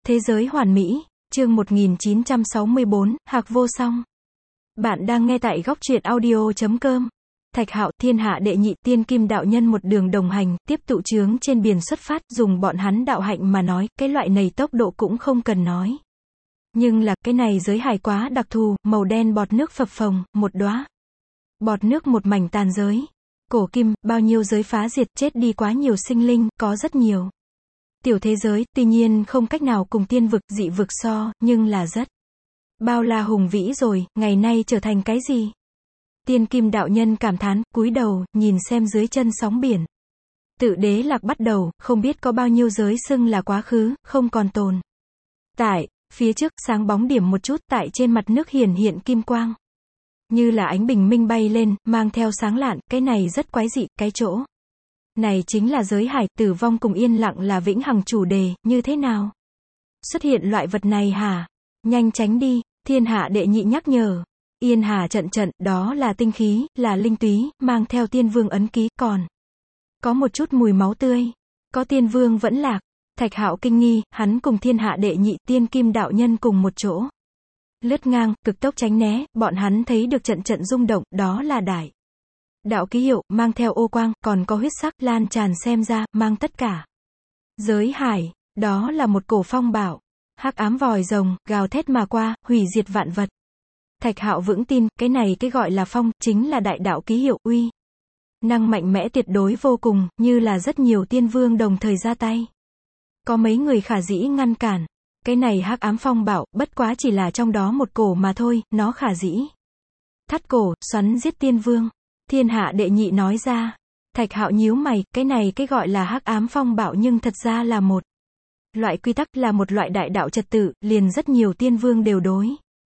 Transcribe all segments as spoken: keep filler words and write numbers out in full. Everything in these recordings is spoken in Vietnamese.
Thế giới hoàn mỹ, chương một nghìn chín trăm sáu mươi bốn, Hạc vô song. Bạn đang nghe tại góc truyện audio chấm com. Thạch Hạo, thiên hạ đệ nhị tiên kim đạo nhân một đường đồng hành, tiếp tụ chướng trên biển xuất phát, dùng bọn hắn đạo hạnh mà nói, cái loại này tốc độ cũng không cần nói. Nhưng là, cái này giới hải quá đặc thù, màu đen bọt nước phập phồng, một đóa. Bọt nước một mảnh tàn giới. Cổ kim, bao nhiêu giới phá diệt, chết đi quá nhiều sinh linh, có rất nhiều. Tiểu thế giới, tuy nhiên không cách nào cùng tiên vực, dị vực so, nhưng là rất bao la hùng vĩ rồi, ngày nay trở thành cái gì? Tiên kim đạo nhân cảm thán, cúi đầu, nhìn xem dưới chân sóng biển. Tự đế lạc bắt đầu, không biết có bao nhiêu giới xưng là quá khứ, không còn tồn tại. Phía trước, sáng bóng điểm một chút, tại trên mặt nước hiển hiện kim quang. Như là ánh bình minh bay lên, mang theo sáng lạn, cái này rất quái dị, cái chỗ này chính là giới hải, tử vong cùng yên lặng là vĩnh hằng chủ đề, như thế nào? Xuất hiện loại vật này hả? Nhanh tránh đi, thiên hạ đệ nhị nhắc nhở. Yên hà trận trận, đó là tinh khí, là linh túy, mang theo tiên vương ấn ký, còn có một chút mùi máu tươi. Có tiên vương vẫn lạc. Thạch Hạo kinh nghi, hắn cùng thiên hạ đệ nhị tiên kim đạo nhân cùng một chỗ. Lướt ngang, cực tốc tránh né, bọn hắn thấy được trận trận rung động, đó là đại đạo ký hiệu, mang theo ô quang, còn có huyết sắc, lan tràn xem ra, mang tất cả. Giới hải, đó là một cổ phong bảo. Hắc ám vòi rồng, gào thét mà qua, hủy diệt vạn vật. Thạch Hạo vững tin, cái này cái gọi là phong, chính là đại đạo ký hiệu, uy năng mạnh mẽ tuyệt đối vô cùng, như là rất nhiều tiên vương đồng thời ra tay. Có mấy người khả dĩ ngăn cản. Cái này hắc ám phong bảo, bất quá chỉ là trong đó một cổ mà thôi, nó khả dĩ thắt cổ, xoắn giết tiên vương. Thiên hạ đệ nhị nói ra. Thạch Hạo nhíu mày, cái này cái gọi là hắc ám phong bảo nhưng thật ra là một loại quy tắc, là một loại đại đạo trật tự, liền rất nhiều tiên vương đều đối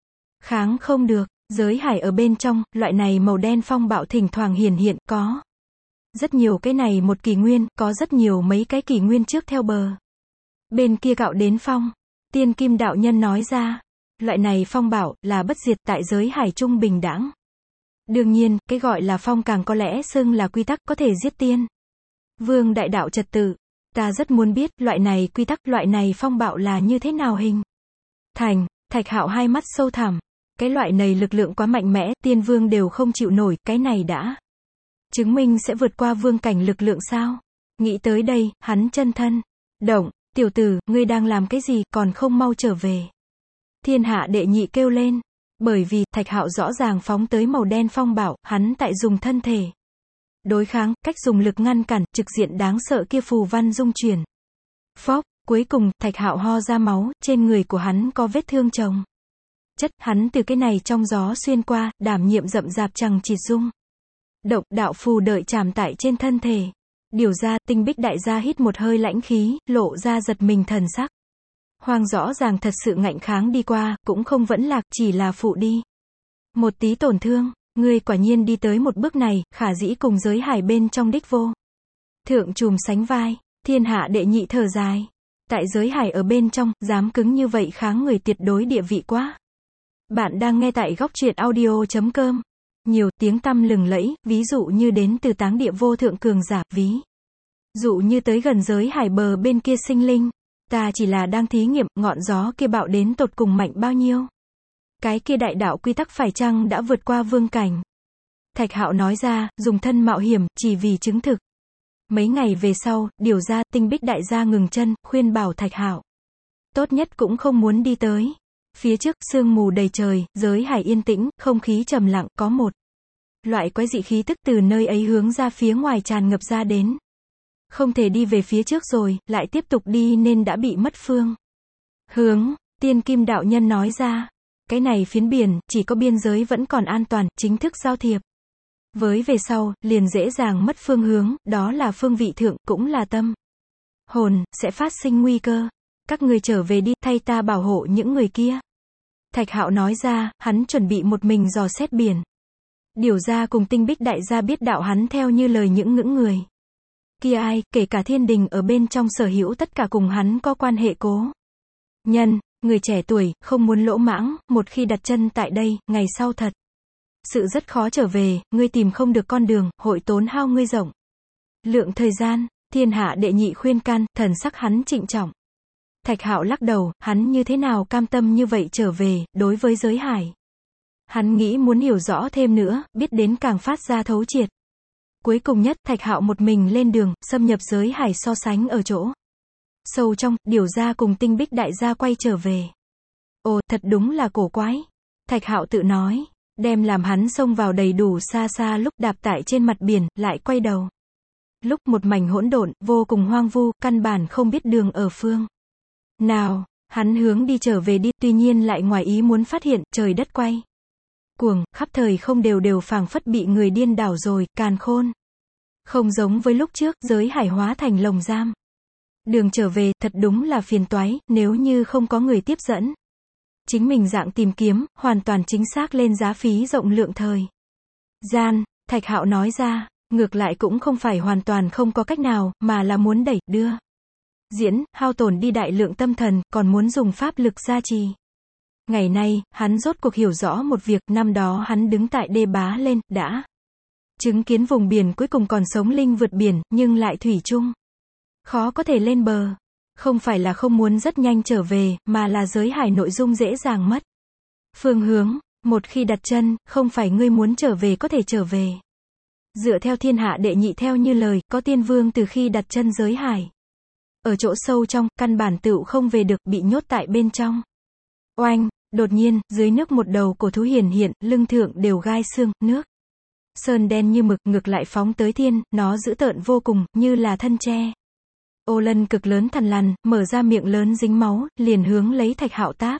kháng không được. Giới hải ở bên trong, loại này màu đen phong bạo thỉnh thoảng hiển hiện, có rất nhiều cái này một kỷ nguyên, có rất nhiều mấy cái kỷ nguyên trước theo bờ bên kia cạo đến phong. Tiên kim đạo nhân nói ra, loại này phong bảo, là bất diệt, tại giới hải trung bình đẳng. Đương nhiên, cái gọi là phong càng có lẽ xưng là quy tắc, có thể giết tiên vương đại đạo trật tự. Ta rất muốn biết, loại này quy tắc, loại này phong bạo là như thế nào hình thành. Thạch Hạo hai mắt sâu thẳm. Cái loại này lực lượng quá mạnh mẽ, tiên vương đều không chịu nổi, cái này đã chứng minh sẽ vượt qua vương cảnh lực lượng sao? Nghĩ tới đây, hắn chân thân động. Tiểu tử, ngươi đang làm cái gì, còn không mau trở về. Thiên hạ đệ nhị kêu lên. Bởi vì, Thạch Hạo rõ ràng phóng tới màu đen phong bảo, hắn tại dùng thân thể đối kháng, cách dùng lực ngăn cản, trực diện đáng sợ kia phù văn dung chuyển. Phốc, cuối cùng, Thạch Hạo ho ra máu, trên người của hắn có vết thương chồng chất, hắn từ cái này trong gió xuyên qua, đảm nhiệm rậm rạp chằng chịt dung động, đạo phù đợi chạm tại trên thân thể. Điều ra, Tinh Bích đại gia hít một hơi lãnh khí, lộ ra giật mình thần sắc. Hoàng rõ ràng thật sự ngạnh kháng đi qua, cũng không vẫn lạc, chỉ là phụ đi một tí tổn thương. Ngươi quả nhiên đi tới một bước này, khả dĩ cùng giới hải bên trong đích vô thượng trùm sánh vai. Thiên hạ đệ nhị thở dài. Tại giới hải ở bên trong, dám cứng như vậy kháng người tuyệt đối địa vị quá. Bạn đang nghe tại góc truyện audio chấm com. Nhiều tiếng tăm lừng lẫy, ví dụ như đến từ táng địa vô thượng cường giả, ví dụ như tới gần giới hải bờ bên kia sinh linh. Ta chỉ là đang thí nghiệm, ngọn gió kia bạo đến tột cùng mạnh bao nhiêu. Cái kia đại đạo quy tắc phải chăng đã vượt qua vương cảnh. Thạch Hạo nói ra, dùng thân mạo hiểm, chỉ vì chứng thực. Mấy ngày về sau, điều ra, Tinh Bích đại gia ngừng chân, khuyên bảo Thạch Hạo tốt nhất cũng không muốn đi tới. Phía trước, sương mù đầy trời, giới hải yên tĩnh, không khí trầm lặng, có một loại quái dị khí tức từ nơi ấy hướng ra phía ngoài tràn ngập ra đến. Không thể đi về phía trước rồi, lại tiếp tục đi nên đã bị mất phương hướng. Tiên kim đạo nhân nói ra, cái này phiến biển, chỉ có biên giới vẫn còn an toàn, chính thức giao thiệp với về sau, liền dễ dàng mất phương hướng, đó là phương vị thượng, cũng là tâm hồn, sẽ phát sinh nguy cơ. Các người trở về đi, thay ta bảo hộ những người kia. Thạch Hạo nói ra, hắn chuẩn bị một mình dò xét biển. Điều ra cùng Tinh Bích đại gia biết đạo hắn theo như lời những ngưỡng người kia ai, kể cả thiên đình ở bên trong sở hữu tất cả cùng hắn có quan hệ cố nhân. Người trẻ tuổi, không muốn lỗ mãng, một khi đặt chân tại đây, ngày sau thật sự rất khó trở về, ngươi tìm không được con đường, hội tốn hao ngươi rộng lượng thời gian. Thiên hạ đệ nhị khuyên can, thần sắc hắn trịnh trọng. Thạch Hạo lắc đầu, hắn như thế nào cam tâm như vậy trở về, đối với giới hải. Hắn nghĩ muốn hiểu rõ thêm nữa, biết đến càng phát ra thấu triệt. Cuối cùng nhất, Thạch Hạo một mình lên đường, xâm nhập giới hải so sánh ở chỗ sâu trong, điều gia cùng Tinh Bích đại gia quay trở về. Ồ, thật đúng là cổ quái. Thạch Hạo tự nói, đem làm hắn xông vào đầy đủ xa xa lúc đạp tại trên mặt biển, lại quay đầu. Lúc một mảnh hỗn độn, vô cùng hoang vu, căn bản không biết đường ở phương nào, hắn hướng đi trở về đi, tuy nhiên lại ngoài ý muốn phát hiện, trời đất quay cuồng, khắp thời không đều đều phảng phất bị người điên đảo rồi, càn khôn. Không giống với lúc trước, giới hải hóa thành lồng giam. Đường trở về, thật đúng là phiền toái, nếu như không có người tiếp dẫn. Chính mình dạng tìm kiếm, hoàn toàn chính xác lên giá phí rộng lượng thời gian, Thạch Hạo nói ra, ngược lại cũng không phải hoàn toàn không có cách nào, mà là muốn đẩy, đưa. Diễn, hao tổn đi đại lượng tâm thần, còn muốn dùng pháp lực gia trì. Ngày nay, hắn rốt cuộc hiểu rõ một việc, năm đó hắn đứng tại đê bá lên, đã chứng kiến vùng biển cuối cùng còn sống linh vượt biển, nhưng lại thủy chung khó có thể lên bờ. Không phải là không muốn rất nhanh trở về, mà là giới hải nội dung dễ dàng mất phương hướng, một khi đặt chân, không phải ngươi muốn trở về có thể trở về. Dựa theo thiên hạ đệ nhị theo như lời, có tiên vương từ khi đặt chân giới hải. Ở chỗ sâu trong, căn bản tựu không về được, bị nhốt tại bên trong. Oanh, đột nhiên, dưới nước một đầu cổ thú hiển hiện, lưng thượng đều gai xương, nước sơn đen như mực, ngược lại phóng tới thiên, nó dữ tợn vô cùng, như là thân tre. Ô lân cực lớn thằn lằn, mở ra miệng lớn dính máu, liền hướng lấy Thạch Hạo táp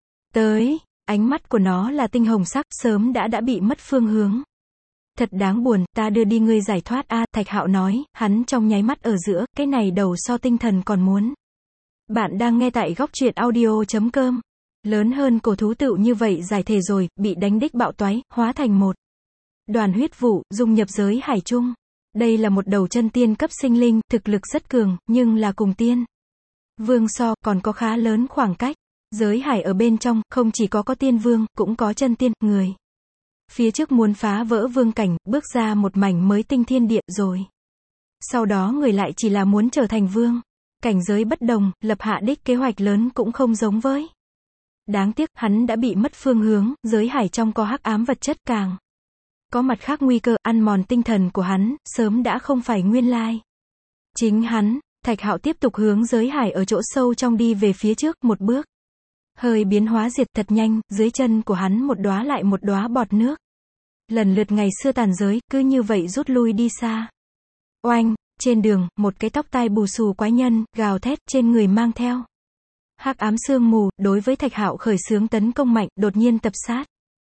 tới, ánh mắt của nó là tinh hồng sắc, sớm đã đã bị mất phương hướng. Thật đáng buồn, ta đưa đi ngươi giải thoát a, Thạch Hạo nói, hắn trong nháy mắt ở giữa, cái này đầu so tinh thần còn muốn. Bạn đang nghe tại góc truyện audio chấm com. Lớn hơn cổ thú tựu như vậy giải thể rồi, bị đánh đích bạo toái, hóa thành một đoàn huyết vụ, dung nhập giới hải chung. Đây là một đầu chân tiên cấp sinh linh, thực lực rất cường, nhưng là cùng tiên vương so, còn có khá lớn khoảng cách. Giới hải ở bên trong, không chỉ có có tiên vương, cũng có chân tiên, người. Phía trước muốn phá vỡ vương cảnh, bước ra một mảnh mới tinh thiên địa rồi. Sau đó người lại chỉ là muốn trở thành vương. Cảnh giới bất đồng, lập hạ đích kế hoạch lớn cũng không giống với. Đáng tiếc, hắn đã bị mất phương hướng, giới hải trong có hắc ám vật chất càng. Có mặt khác nguy cơ, ăn mòn tinh thần của hắn, sớm đã không phải nguyên lai. Chính hắn, Thạch Hạo tiếp tục hướng giới hải ở chỗ sâu trong đi về phía trước, một bước. Hơi biến hóa diệt thật nhanh, dưới chân của hắn một đóa lại một đóa bọt nước. Lần lượt ngày xưa tàn giới, cứ như vậy rút lui đi xa. Oanh, trên đường, một cái tóc tai bù xù quái nhân, gào thét, trên người mang theo hắc ám sương mù, đối với Thạch Hạo khởi xướng tấn công mạnh, đột nhiên tập sát.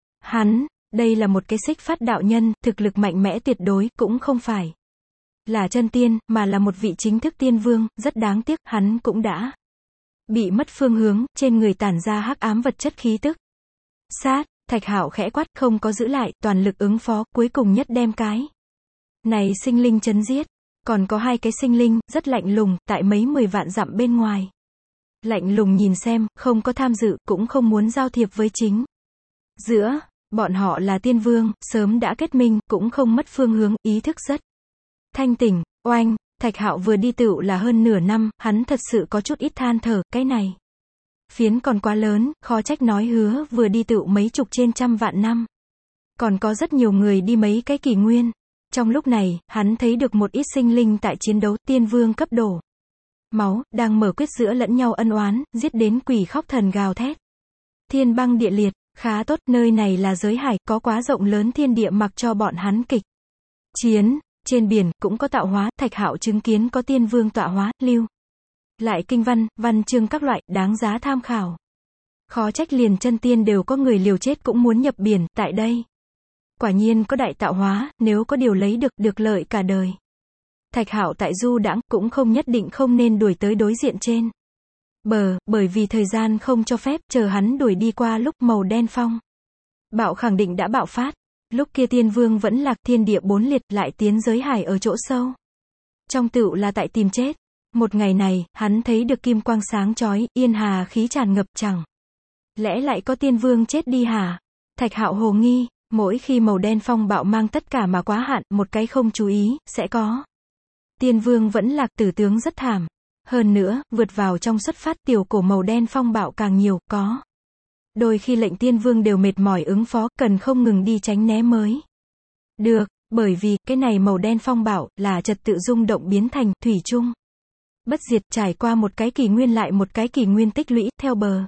Hắn, đây là một cái xích phát đạo nhân, thực lực mạnh mẽ tuyệt đối, cũng không phải là chân tiên, mà là một vị chính thức tiên vương, rất đáng tiếc, hắn cũng đã bị mất phương hướng, trên người tản ra hắc ám vật chất khí tức. Sát, Thạch Hạo khẽ quát, không có giữ lại, toàn lực ứng phó, cuối cùng nhất đem cái này sinh linh chấn giết. Còn có hai cái sinh linh, rất lạnh lùng, tại mấy mười vạn dặm bên ngoài. Lạnh lùng nhìn xem, không có tham dự, cũng không muốn giao thiệp với chính giữa. Bọn họ là tiên vương, sớm đã kết minh, cũng không mất phương hướng, ý thức rất thanh tỉnh. Oanh, Thạch Hạo vừa đi tựu là hơn nửa năm, hắn thật sự có chút ít than thở, cái này phiến còn quá lớn, khó trách nói hứa vừa đi tựu mấy chục trên trăm vạn năm. Còn có rất nhiều người đi mấy cái kỷ nguyên. Trong lúc này, hắn thấy được một ít sinh linh tại chiến đấu, tiên vương cấp đổ máu, đang mở quyết giữa lẫn nhau ân oán, giết đến quỷ khóc thần gào thét. Thiên băng địa liệt, khá tốt, nơi này là giới hải, có quá rộng lớn thiên địa mặc cho bọn hắn kịch chiến. Trên biển, cũng có tạo hóa, Thạch Hạo chứng kiến có tiên vương tọa hóa, lưu lại kinh văn, văn chương các loại, đáng giá tham khảo. Khó trách liền chân tiên đều có người liều chết cũng muốn nhập biển, tại đây. Quả nhiên có đại tạo hóa, nếu có điều lấy được, được lợi cả đời. Thạch Hạo tại du đãng, cũng không nhất định không nên đuổi tới đối diện trên bờ, bởi vì thời gian không cho phép, chờ hắn đuổi đi qua lúc màu đen phong bạo khẳng định đã bạo phát. Lúc kia tiên vương vẫn lạc, thiên địa bốn liệt, lại tiến giới hải ở chỗ sâu trong tựu là tại tìm chết. Một ngày này, hắn thấy được kim quang sáng chói, yên hà khí tràn ngập, chẳng lẽ lại có tiên vương chết đi hả? Thạch Hạo hồ nghi, mỗi khi màu đen phong bạo mang tất cả mà quá hạn, một cái không chú ý, sẽ có tiên vương vẫn lạc, tử tướng rất thảm. Hơn nữa, vượt vào trong xuất phát tiểu cổ màu đen phong bạo càng nhiều, có. Đôi khi lệnh tiên vương đều mệt mỏi ứng phó, cần không ngừng đi tránh né mới. Được, bởi vì, cái này màu đen phong bạo, là trật tự rung động biến thành, thủy chung. Bất diệt, trải qua một cái kỷ nguyên lại một cái kỷ nguyên tích lũy, theo bờ.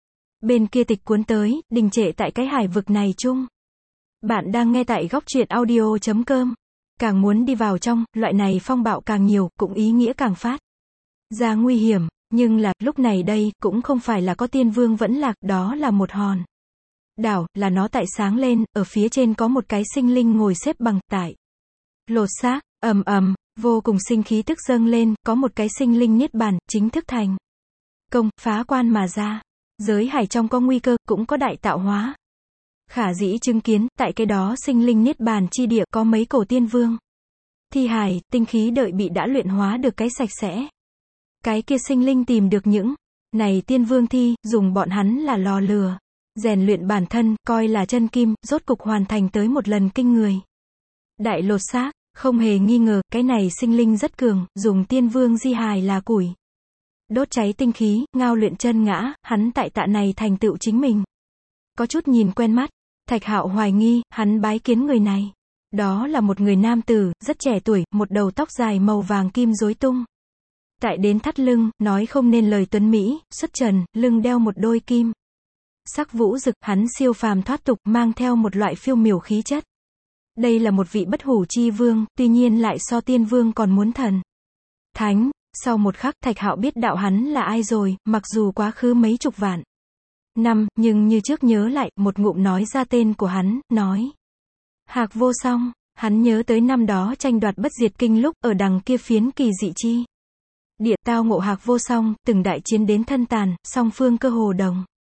Bên kia tịch cuốn tới, đình trệ tại cái hải vực này chung. Bạn đang nghe tại góc truyện audio chấm com. Càng muốn đi vào trong, loại này phong bạo càng nhiều, cũng ý nghĩa càng phát ra nguy hiểm, nhưng là, lúc này đây, cũng không phải là có tiên vương vẫn lạc, đó là một hòn đảo, là nó tại sáng lên, ở phía trên có một cái sinh linh ngồi xếp bằng, tại lột xác, ầm ầm, vô cùng sinh khí tức dâng lên, có một cái sinh linh niết bàn, chính thức thành công, phá quan mà ra. Giới hải trong có nguy cơ, cũng có đại tạo hóa. Khả dĩ chứng kiến, tại cái đó sinh linh niết bàn chi địa có mấy cổ tiên vương. Thi hải, tinh khí đợi bị đã luyện hóa được cái sạch sẽ. Cái kia sinh linh tìm được những này tiên vương thi, dùng bọn hắn là lò lửa, rèn luyện bản thân, coi là chân kim, rốt cục hoàn thành tới một lần kinh người. Đại lột xác, không hề nghi ngờ, cái này sinh linh rất cường, dùng tiên vương di hài là củi. Đốt cháy tinh khí, ngao luyện chân ngã, hắn tại tạ này thành tựu chính mình. Có chút nhìn quen mắt, Thạch Hạo hoài nghi, hắn bái kiến người này. Đó là một người nam tử, rất trẻ tuổi, một đầu tóc dài màu vàng kim rối tung. Tại đến thắt lưng, nói không nên lời tuấn Mỹ, xuất trần, lưng đeo một đôi kim. Sắc vũ rực, hắn siêu phàm thoát tục, mang theo một loại phiêu miểu khí chất. Đây là một vị bất hủ chi vương, tuy nhiên lại so tiên vương còn muốn thần. Thánh, sau một khắc Thạch Hạo biết đạo hắn là ai rồi, mặc dù quá khứ mấy chục vạn năm, nhưng như trước nhớ lại, một ngụm nói ra tên của hắn, nói. Hạc Vô Song, hắn nhớ tới năm đó tranh đoạt bất diệt kinh lúc, ở đằng kia phiến kỳ dị chi địa, tao ngộ Hạc Vô Song, từng đại chiến đến thân tàn, song phương cơ hồ đồng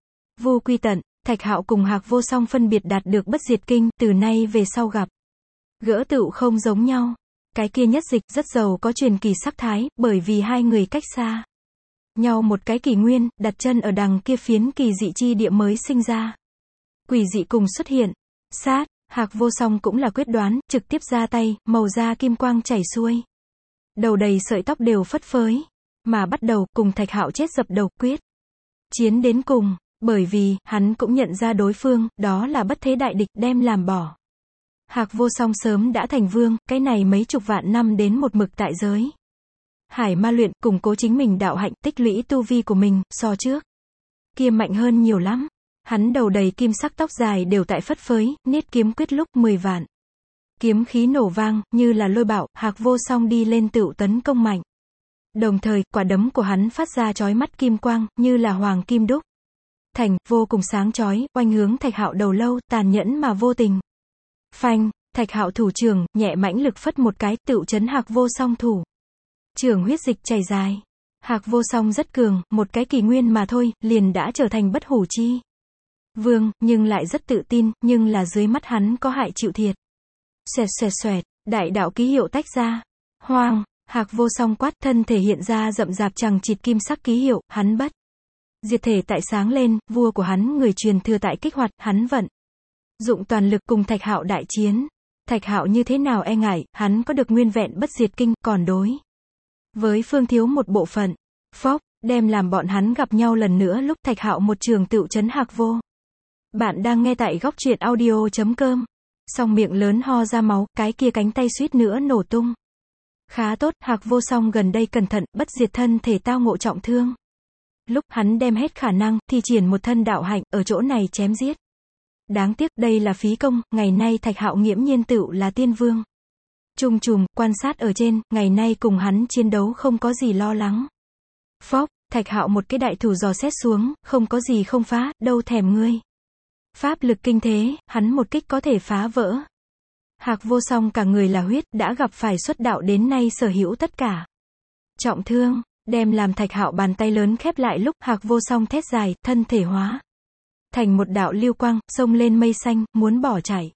vô quy tận. Thạch Hạo cùng Hạc Vô Song phân biệt đạt được bất diệt kinh, từ nay về sau gặp gỡ tựu không giống nhau. Cái kia nhất dịch rất giàu có truyền kỳ sắc thái, bởi vì hai người cách xa nhau một cái kỷ nguyên, đặt chân ở đằng kia phiến kỳ dị chi địa mới sinh ra. Quỷ dị cùng xuất hiện. Sát, Hạc Vô Song cũng là quyết đoán, trực tiếp ra tay, màu da kim quang chảy xuôi. Đầu đầy sợi tóc đều phất phới. Mà bắt đầu, cùng Thạch Hạo chết dập đầu, quyết chiến đến cùng, bởi vì, hắn cũng nhận ra đối phương, đó là bất thế đại địch, đem làm bỏ. Hạc Vô Song sớm đã thành vương, cái này mấy chục vạn năm đến một mực tại giới hải ma luyện, củng cố chính mình đạo hạnh, tích lũy tu vi của mình, so trước kia mạnh hơn nhiều lắm. Hắn đầu đầy kim sắc tóc dài đều tại phất phới, niết kiếm quyết lúc mười vạn. Kiếm khí nổ vang, như là lôi bạo, Hạc Vô Song đi lên tựu tấn công mạnh. Đồng thời, quả đấm của hắn phát ra chói mắt kim quang, như là hoàng kim đúc thành, vô cùng sáng chói, oanh hướng Thạch Hạo đầu lâu, tàn nhẫn mà vô tình. Phanh, Thạch Hạo thủ trưởng, nhẹ mãnh lực phất một cái, tựu chấn Hạc Vô Song thủ trưởng huyết dịch chảy dài. Hạc Vô Song rất cường, một cái kỳ nguyên mà thôi, liền đã trở thành bất hủ chi vương, nhưng lại rất tự tin, nhưng là dưới mắt hắn có hại chịu thiệt. Xoẹt xoẹt xoẹt, đại đạo ký hiệu tách ra. Hoang, Hạc Vô Song quát, thân thể hiện ra rậm rạp chằng chịt kim sắc ký hiệu, hắn bất diệt thể tại sáng lên, vua của hắn người truyền thừa tại kích hoạt, hắn vận dụng toàn lực cùng Thạch Hạo đại chiến. Thạch Hạo như thế nào e ngại, hắn có được nguyên vẹn bất diệt kinh, còn đối với phương thiếu một bộ phận. Phốc, đem làm bọn hắn gặp nhau lần nữa lúc Thạch Hạo một trường tựu chấn Hạc Vô. Bạn đang nghe tại góc truyện audio chấm com. Song miệng lớn ho ra máu, cái kia cánh tay suýt nữa nổ tung. Khá tốt, Hạc Vô Song gần đây cẩn thận, bất diệt thân thể tao ngộ trọng thương. Lúc hắn đem hết khả năng, thi triển một thân đạo hạnh, ở chỗ này chém giết. Đáng tiếc, đây là phí công, ngày nay Thạch Hạo nghiễm nhiên tựu là tiên vương. Trung trùm, quan sát ở trên, ngày nay cùng hắn chiến đấu không có gì lo lắng. Phốc, Thạch Hạo một cái đại thủ giò xét xuống, không có gì không phá, đâu thèm ngươi. Pháp lực kinh thế, hắn một kích có thể phá vỡ. Hạc Vô Song cả người là huyết, đã gặp phải xuất đạo đến nay sở hữu tất cả. Trọng thương, đem làm Thạch Hạo bàn tay lớn khép lại lúc Hạc Vô Song thét dài, thân thể hóa thành một đạo lưu quang, xông lên mây xanh, muốn bỏ chạy.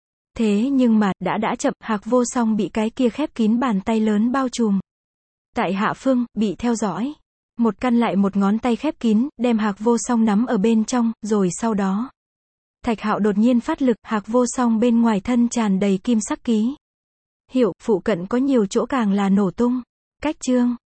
Thế nhưng mà, đã đã chậm, Hạc Vô Song bị cái kia khép kín bàn tay lớn bao trùm. Tại hạ phương, bị theo dõi. Một căn lại một ngón tay khép kín, đem Hạc Vô Song nắm ở bên trong, rồi sau đó. Thạch Hạo đột nhiên phát lực, Hạc Vô Song bên ngoài thân tràn đầy kim sắc ký hiệu, phụ cận có nhiều chỗ càng là nổ tung. Cách chương.